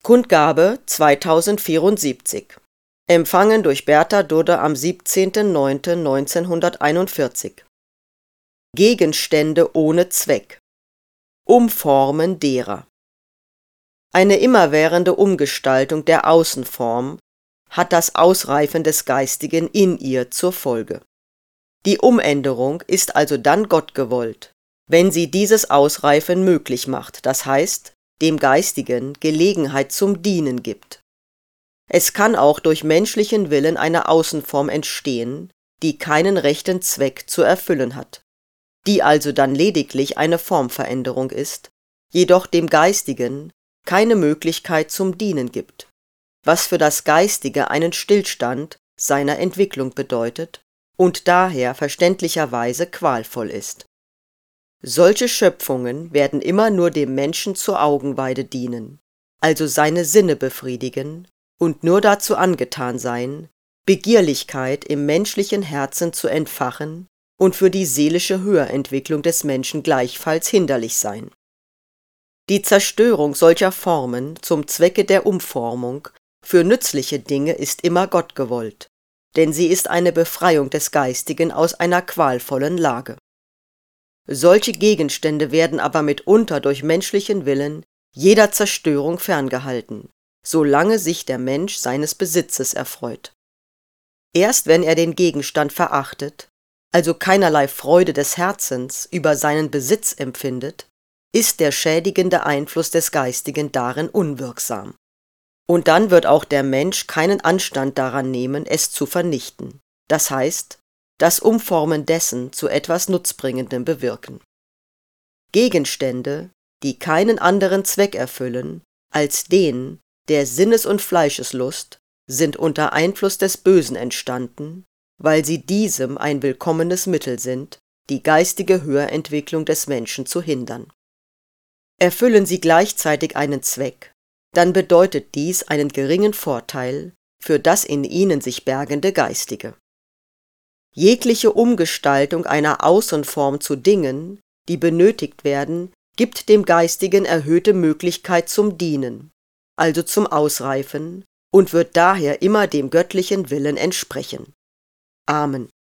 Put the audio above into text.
Kundgabe 2074. Empfangen durch Bertha Dudde am 17.09.1941. Gegenstände ohne Zweck. Umformen derer. Eine immerwährende Umgestaltung der Außenform hat das Ausreifen des Geistigen in ihr zur Folge. Die Umänderung ist also dann gottgewollt, wenn sie dieses Ausreifen möglich macht, das heißt, dem Geistigen Gelegenheit zum Dienen gibt. Es kann auch durch menschlichen Willen eine Außenform entstehen, die keinen rechten Zweck zu erfüllen hat, die also dann lediglich eine Formveränderung ist, jedoch dem Geistigen keine Möglichkeit zum Dienen gibt, was für das Geistige einen Stillstand seiner Entwicklung bedeutet und daher verständlicherweise qualvoll ist. Solche Schöpfungen werden immer nur dem Menschen zur Augenweide dienen, also seine Sinne befriedigen und nur dazu angetan sein, Begierlichkeit im menschlichen Herzen zu entfachen und für die seelische Höherentwicklung des Menschen gleichfalls hinderlich sein. Die Zerstörung solcher Formen zum Zwecke der Umformung für nützliche Dinge ist immer gottgewollt, denn sie ist eine Befreiung des Geistigen aus einer qualvollen Lage. Solche Gegenstände werden aber mitunter durch menschlichen Willen jeder Zerstörung ferngehalten, solange sich der Mensch seines Besitzes erfreut. Erst wenn er den Gegenstand verachtet, also keinerlei Freude des Herzens über seinen Besitz empfindet, ist der schädigende Einfluss des Geistigen darin unwirksam. Und dann wird auch der Mensch keinen Anstand daran nehmen, es zu vernichten, das heißt, das Umformen dessen zu etwas Nutzbringendem bewirken. Gegenstände, die keinen anderen Zweck erfüllen als den der Sinnes- und Fleischeslust, sind unter Einfluss des Bösen entstanden, weil sie diesem ein willkommenes Mittel sind, die geistige Höherentwicklung des Menschen zu hindern. Erfüllen sie gleichzeitig einen Zweck, dann bedeutet dies einen geringen Vorteil für das in ihnen sich bergende Geistige. Jegliche Umgestaltung einer Außenform zu Dingen, die benötigt werden, gibt dem Geistigen erhöhte Möglichkeit zum Dienen, also zum Ausreifen, und wird daher immer dem göttlichen Willen entsprechen. Amen.